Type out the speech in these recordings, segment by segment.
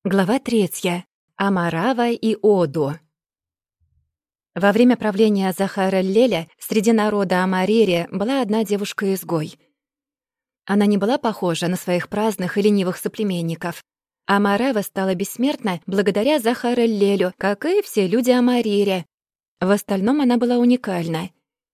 Глава 3. Амарава и Оду. Во время правления Захара-Леля среди народа Амарири была одна девушка-изгой. Она не была похожа на своих праздных и ленивых соплеменников. Амарава стала бессмертна благодаря Захара-Лелю, как и все люди Амарири. В остальном она была уникальна.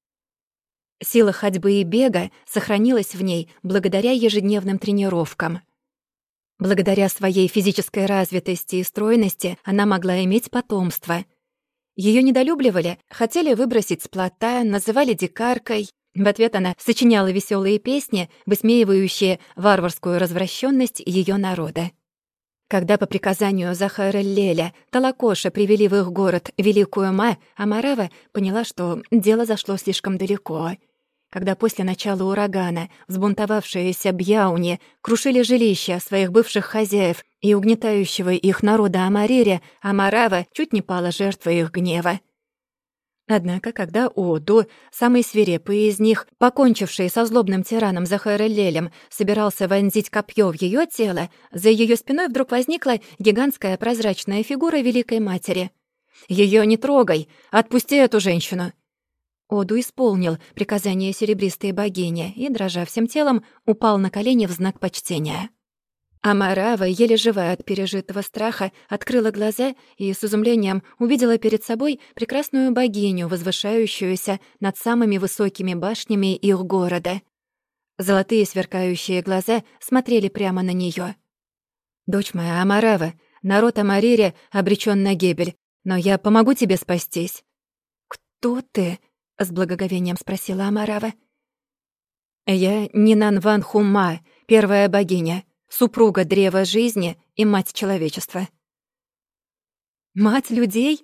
Сила ходьбы и бега сохранилась в ней благодаря ежедневным тренировкам. Благодаря своей физической развитости и стройности она могла иметь потомство. Её недолюбливали, хотели выбросить с плота, называли дикаркой. В ответ она сочиняла веселые песни, высмеивающие варварскую развращенность её народа. Когда по приказанию Захара-Леля Талакоша привели в их город Великую Ма, Амарава поняла, что дело зашло слишком далеко. Когда после начала урагана взбунтовавшиеся бьяуни крушили жилища своих бывших хозяев и угнетающего их народа Амарири, Амарава чуть не пала жертвой их гнева. Однако, когда Оду, самый свирепый из них, покончивший со злобным тираном Захара-Лелем, собирался вонзить копье в ее тело, за ее спиной вдруг возникла гигантская прозрачная фигура Великой Матери. «Ее не трогай! Отпусти эту женщину!» Оду исполнил приказание серебристой богини и, дрожа всем телом, упал на колени в знак почтения. Амарава, еле живая от пережитого страха, открыла глаза и с изумлением увидела перед собой прекрасную богиню, возвышающуюся над самыми высокими башнями их города. Золотые сверкающие глаза смотрели прямо на неё. «Дочь моя, Амарава, народ Амарири обречён на гибель, но я помогу тебе спастись». «Кто ты?» — с благоговением спросила Амарава. «Я Нинан Хума, первая богиня, супруга древа жизни и мать человечества». «Мать людей?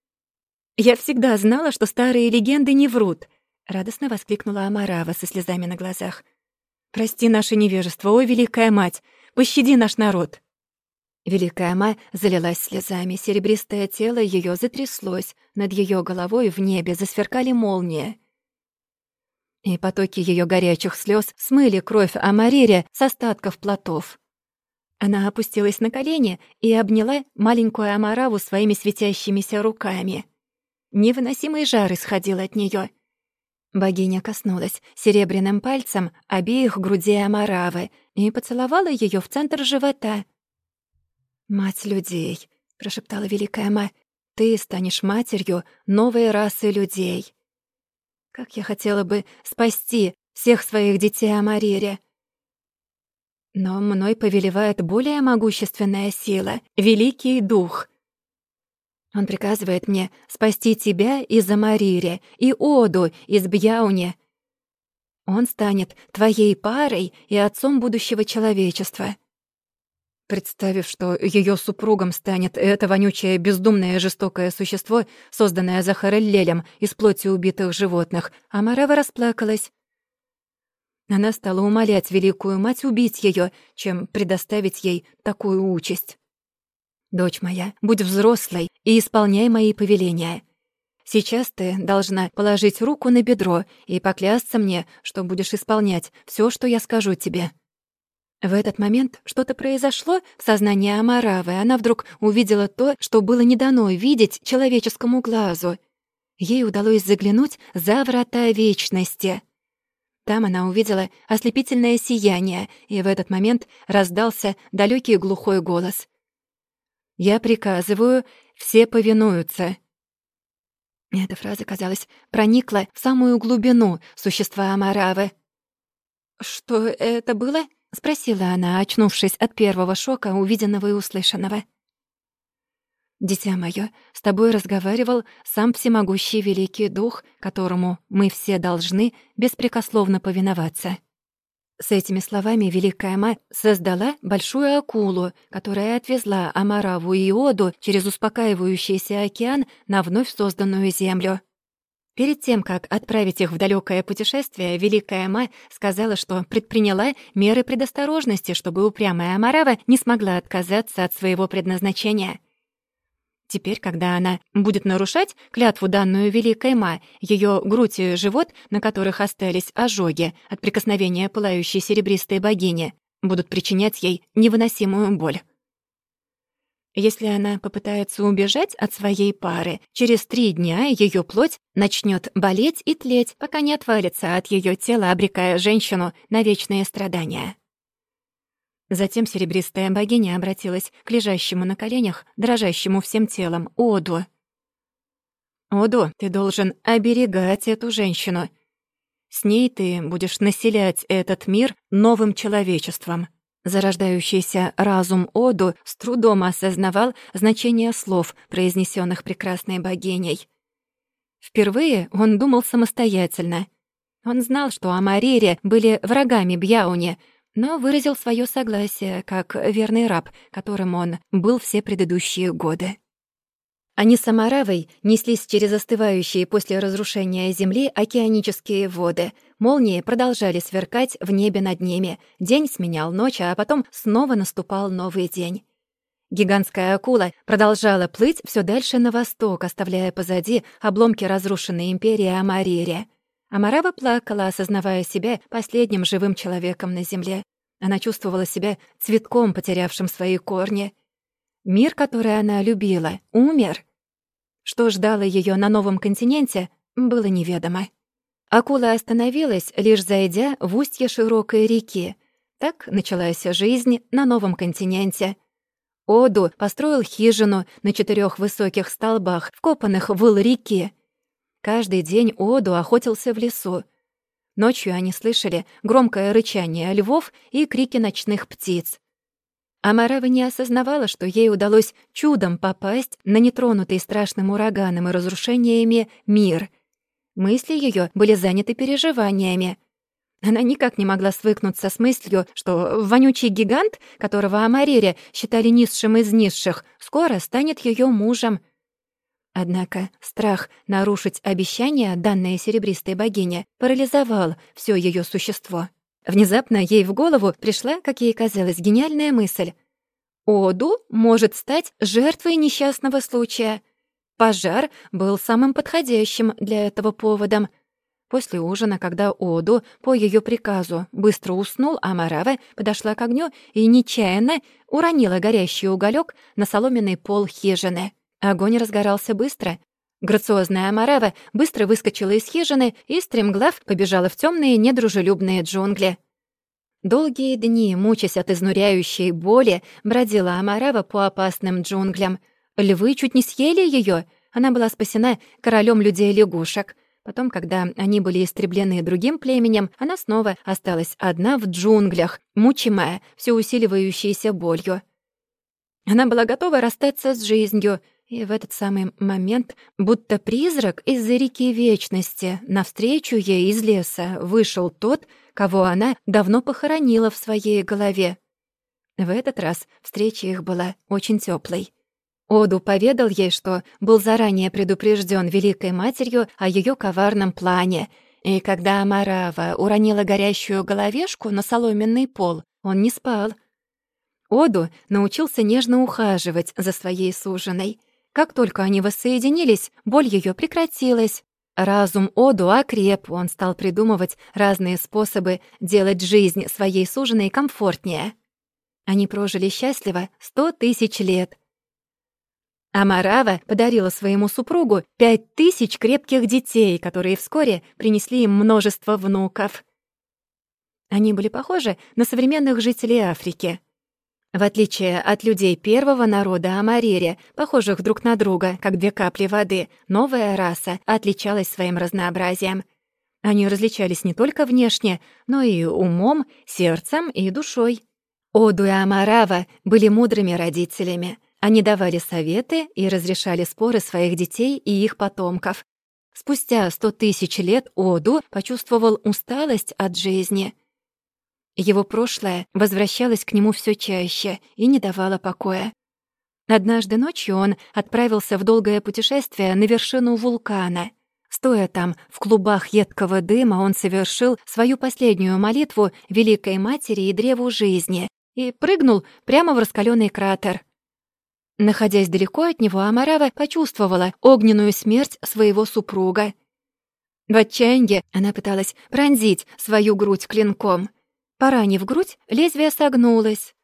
Я всегда знала, что старые легенды не врут», — радостно воскликнула Амарава со слезами на глазах. «Прости наше невежество, о, Великая Мать, пощади наш народ». Великая Ма залилась слезами, серебристое тело её затряслось, над её головой в небе засверкали молнии. И потоки её горячих слёз смыли кровь Амарири с остатков плотов. Она опустилась на колени и обняла маленькую Амараву своими светящимися руками. Невыносимый жар исходил от неё. Богиня коснулась серебряным пальцем обеих грудей Амаравы и поцеловала её в центр живота. «Мать людей», — прошептала Великая Ма, — «ты станешь матерью новой расы людей. Как я хотела бы спасти всех своих детей Амарири. Но мной повелевает более могущественная сила, Великий Дух. Он приказывает мне спасти тебя из Амарири и Оду из Бьяуни. Он станет твоей парой и отцом будущего человечества». Представив, что её супругом станет это вонючее, бездумное, жестокое существо, созданное Захара-Лелем из плоти убитых животных, Амарава расплакалась. Она стала умолять Великую Мать убить её, чем предоставить ей такую участь. «Дочь моя, будь взрослой и исполняй мои повеления. Сейчас ты должна положить руку на бедро и поклясться мне, что будешь исполнять всё, что я скажу тебе». В этот момент что-то произошло в сознании Амаравы. Она вдруг увидела то, что было не дано видеть человеческому глазу. Ей удалось заглянуть за врата вечности. Там она увидела ослепительное сияние, и в этот момент раздался далёкий глухой голос. «Я приказываю, все повинуются». Эта фраза, казалось, проникла в самую глубину существа Амаравы. «Что это было?» — спросила она, очнувшись от первого шока, увиденного и услышанного. «Дитя моё, с тобой разговаривал сам всемогущий Великий Дух, которому мы все должны беспрекословно повиноваться». С этими словами Великая Ма создала большую акулу, которая отвезла Амараву и Оду через успокаивающийся океан на вновь созданную землю. Перед тем, как отправить их в далёкое путешествие, Великая Ма сказала, что предприняла меры предосторожности, чтобы упрямая Амарава не смогла отказаться от своего предназначения. Теперь, когда она будет нарушать клятву, данную Великой Ма, её грудь и живот, на которых остались ожоги от прикосновения пылающей серебристой богини, будут причинять ей невыносимую боль. Если она попытается убежать от своей пары, через 3 дня ее плоть начнет болеть и тлеть, пока не отвалится от ее тела, обрекая женщину на вечные страдания. Затем серебристая богиня обратилась к лежащему на коленях, дрожащему всем телом, Оду. «Оду, ты должен оберегать эту женщину. С ней ты будешь населять этот мир новым человечеством». Зарождающийся разум Оду с трудом осознавал значение слов, произнесенных прекрасной богиней. Впервые он думал самостоятельно. Он знал, что Амарире были врагами Бьяуни, но выразил свое согласие как верный раб, которым он был все предыдущие годы. Они с Амаравой неслись через остывающие после разрушения земли океанические воды. Молнии продолжали сверкать в небе над ними. День сменял ночь, а потом снова наступал новый день. Гигантская акула продолжала плыть все дальше на восток, оставляя позади обломки разрушенной империи Амарире. Амарава плакала, осознавая себя последним живым человеком на земле. Она чувствовала себя цветком, потерявшим свои корни. Мир, который она любила, умер. Что ждало ее на новом континенте, было неведомо. Акула остановилась, лишь зайдя в устье широкой реки. Так началась жизнь на новом континенте. Оду построил хижину на 4 высоких столбах, вкопанных в ил реки. Каждый день Оду охотился в лесу. Ночью они слышали громкое рычание львов и крики ночных птиц. Амарава не осознавала, что ей удалось чудом попасть на нетронутый страшным ураганом и разрушениями мир. Мысли ее были заняты переживаниями. Она никак не могла свыкнуться с мыслью, что вонючий гигант, которого Амарире считали низшим из низших, скоро станет ее мужем. Однако страх нарушить обещание, данное серебристой богине, парализовал все ее существо. Внезапно ей в голову пришла, как ей казалось, гениальная мысль. Оду может стать жертвой несчастного случая. Пожар был самым подходящим для этого поводом. После ужина, когда Оду, по ее приказу, быстро уснул, Амарава подошла к огню и нечаянно уронила горящий уголек на соломенный пол хижины. Огонь разгорался быстро. Грациозная Амарава быстро выскочила из хижины и, стремглав, побежала в темные недружелюбные джунгли. Долгие дни, мучаясь от изнуряющей боли, бродила Амарава по опасным джунглям. Львы чуть не съели ее. Она была спасена королем людей-лягушек. Потом, когда они были истреблены другим племенем, она снова осталась одна в джунглях, мучимая все усиливающейся болью. Она была готова расстаться с жизнью, и в этот самый момент, будто призрак из-за реки Вечности, навстречу ей из леса вышел тот, кого она давно похоронила в своей голове. В этот раз встреча их была очень тёплой. Оду поведал ей, что был заранее предупрежден Великой Матерью о ее коварном плане, и когда Амарава уронила горящую головешку на соломенный пол, он не спал. Оду научился нежно ухаживать за своей суженой. Как только они воссоединились, боль ее прекратилась. Разум Оду окреп, он стал придумывать разные способы делать жизнь своей суженой комфортнее. Они прожили счастливо 100 000 лет. Амарава подарила своему супругу 5000 крепких детей, которые вскоре принесли им множество внуков. Они были похожи на современных жителей Африки. В отличие от людей первого народа Амарире, похожих друг на друга, как 2 капли воды, новая раса отличалась своим разнообразием. Они различались не только внешне, но и умом, сердцем и душой. Оду и Амарава были мудрыми родителями. Они давали советы и разрешали споры своих детей и их потомков. Спустя 100 000 лет Оду почувствовал усталость от жизни. Его прошлое возвращалось к нему все чаще и не давало покоя. Однажды ночью он отправился в долгое путешествие на вершину вулкана. Стоя там, в клубах едкого дыма, он совершил свою последнюю молитву Великой Матери и Древу Жизни и прыгнул прямо в раскалённый кратер. Находясь далеко от него, Амарава почувствовала огненную смерть своего супруга. В отчаянии она пыталась пронзить свою грудь клинком. Поранив грудь, лезвие согнулось.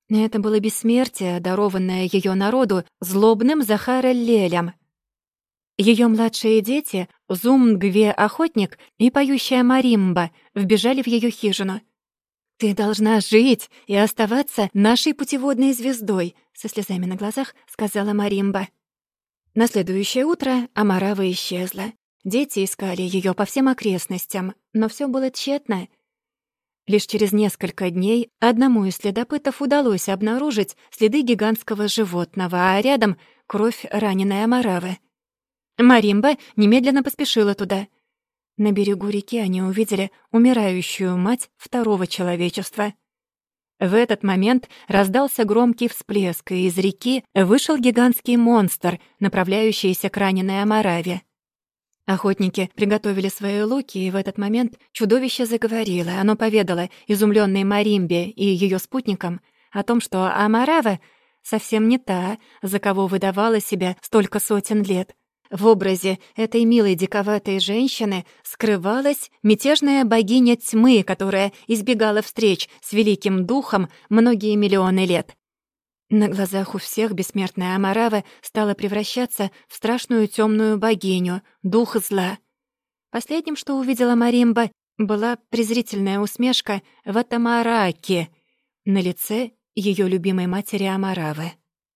Это было бессмертие, дарованное ее народу злобным Захар-эль-Лелем. Ее младшие дети, Зумгве-охотник и поющая Маримба, вбежали в ее хижину. «Ты должна жить и оставаться нашей путеводной звездой», — со слезами на глазах сказала Маримба. На следующее утро Амарава исчезла. Дети искали ее по всем окрестностям, но все было тщетно. Лишь через несколько дней одному из следопытов удалось обнаружить следы гигантского животного, а рядом — кровь раненой Амаравы. Маримба немедленно поспешила туда. На берегу реки они увидели умирающую мать второго человечества. В этот момент раздался громкий всплеск, и из реки вышел гигантский монстр, направляющийся к раненой Амараве. Охотники приготовили свои луки, и в этот момент чудовище заговорило. Оно поведало изумленной Маримбе и ее спутникам о том, что Амарава совсем не та, за кого выдавала себя столько сотен лет. В образе этой милой диковатой женщины скрывалась мятежная богиня тьмы, которая избегала встреч с великим духом многие миллионы лет. На глазах у всех бессмертная Амарава стала превращаться в страшную темную богиню, дух зла. Последним, что увидела Маримба, была презрительная усмешка Ватамараки на лице ее любимой матери Амаравы.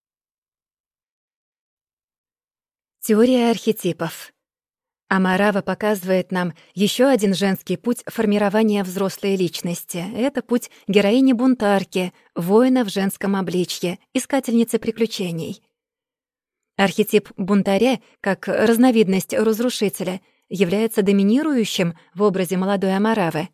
Теория архетипов. Амарава показывает нам еще один женский путь формирования взрослой личности. Это путь героини-бунтарки, воина в женском обличье, искательницы приключений. Архетип бунтаря, как разновидность разрушителя, является доминирующим в образе молодой Амаравы.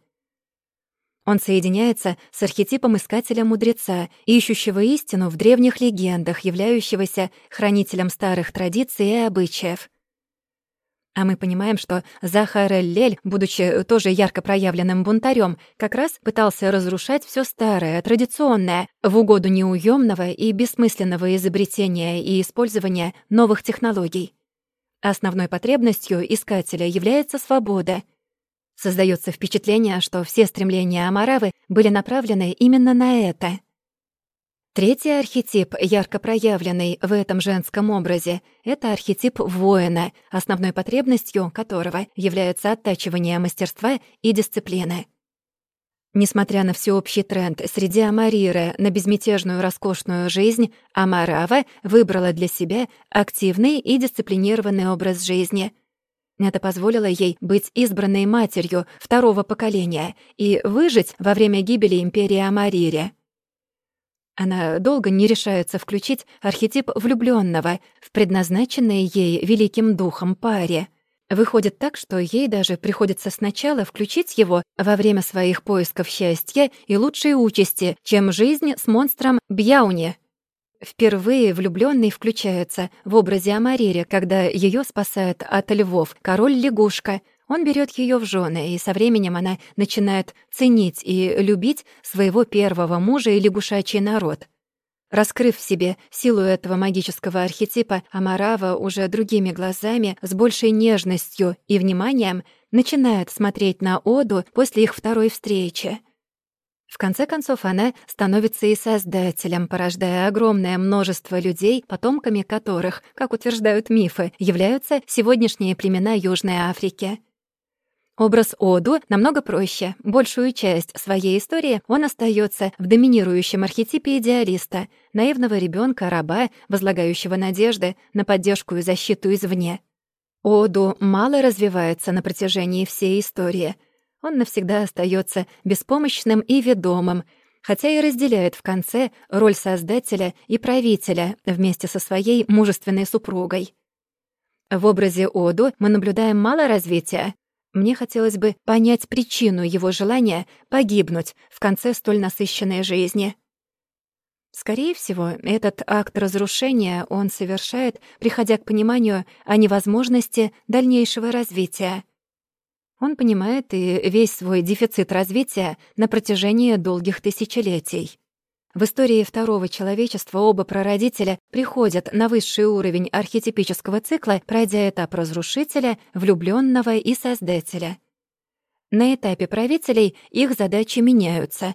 Он соединяется с архетипом искателя-мудреца, ищущего истину в древних легендах, являющегося хранителем старых традиций и обычаев. А мы понимаем, что Захар-эль-Лель, будучи тоже ярко проявленным бунтарем, как раз пытался разрушать все старое, традиционное, в угоду неуемного и бессмысленного изобретения и использования новых технологий. Основной потребностью искателя является свобода. Создается впечатление, что все стремления Амаравы были направлены именно на это. Третий архетип, ярко проявленный в этом женском образе, это архетип воина, основной потребностью которого является оттачивание мастерства и дисциплины. Несмотря на всеобщий тренд среди амариры на безмятежную роскошную жизнь, Амарава выбрала для себя активный и дисциплинированный образ жизни. Это позволило ей быть избранной матерью второго поколения и выжить во время гибели империи Амарире. Она долго не решается включить архетип влюблённого в предназначенной ей великим духом паре. Выходит так, что ей даже приходится сначала включить его во время своих поисков счастья и лучшей участи, чем жизнь с монстром Бьяуни. Впервые влюблённый включается в образе Амарире, когда её спасает от львов король-лягушка. Он берёт её в жёны, и со временем она начинает ценить и любить своего первого мужа и лягушачий народ. Раскрыв в себе силу этого магического архетипа, Амарава уже другими глазами, с большей нежностью и вниманием начинает смотреть на Оду после их второй встречи. В конце концов, она становится и создателем, порождая огромное множество людей, потомками которых, как утверждают мифы, являются сегодняшние племена Южной Африки. Образ Оду намного проще. Большую часть своей истории он остается в доминирующем архетипе идеалиста, наивного ребенка-раба, возлагающего надежды на поддержку и защиту извне. Оду мало развивается на протяжении всей истории. Он навсегда остается беспомощным и ведомым, хотя и разделяет в конце роль создателя и правителя вместе со своей мужественной супругой. В образе Оду мы наблюдаем мало развития. Мне хотелось бы понять причину его желания погибнуть в конце столь насыщенной жизни. Скорее всего, этот акт разрушения он совершает, приходя к пониманию о невозможности дальнейшего развития. Он понимает и весь свой дефицит развития на протяжении долгих тысячелетий. В истории второго человечества оба прародителя приходят на высший уровень архетипического цикла, пройдя этап разрушителя, влюблённого и создателя. На этапе правителей их задачи меняются.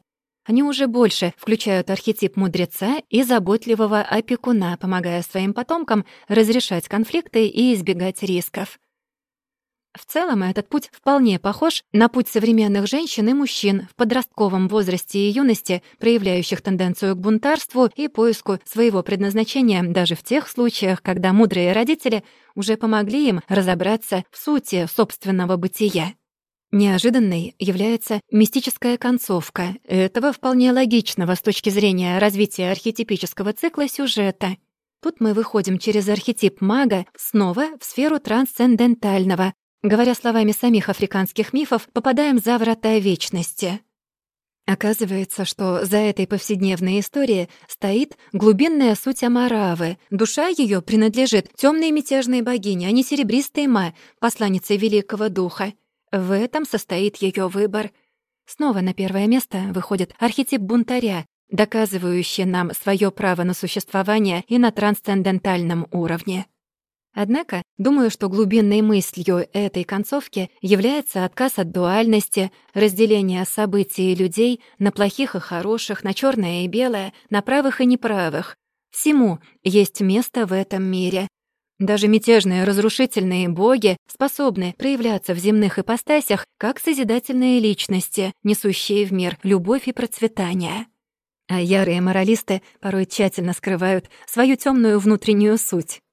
Они уже больше включают архетип мудреца и заботливого опекуна, помогая своим потомкам разрешать конфликты и избегать рисков. В целом, этот путь вполне похож на путь современных женщин и мужчин в подростковом возрасте и юности, проявляющих тенденцию к бунтарству и поиску своего предназначения даже в тех случаях, когда мудрые родители уже помогли им разобраться в сути собственного бытия. Неожиданной является мистическая концовка этого вполне логичного с точки зрения развития архетипического цикла сюжета. Тут мы выходим через архетип мага снова в сферу трансцендентального. Говоря словами самих африканских мифов, попадаем за врата вечности. Оказывается, что за этой повседневной историей стоит глубинная суть Амаравы. Душа ее принадлежит темной мятежной богине, а не серебристой Ма, посланнице Великого Духа. В этом состоит ее выбор. Снова на первое место выходит архетип бунтаря, доказывающий нам свое право на существование и на трансцендентальном уровне. Однако, думаю, что глубинной мыслью этой концовки является отказ от дуальности, разделения событий и людей на плохих и хороших, на черное и белое, на правых и неправых. Всему есть место в этом мире. Даже мятежные разрушительные боги способны проявляться в земных ипостасях как созидательные личности, несущие в мир любовь и процветание. А ярые моралисты порой тщательно скрывают свою темную внутреннюю суть.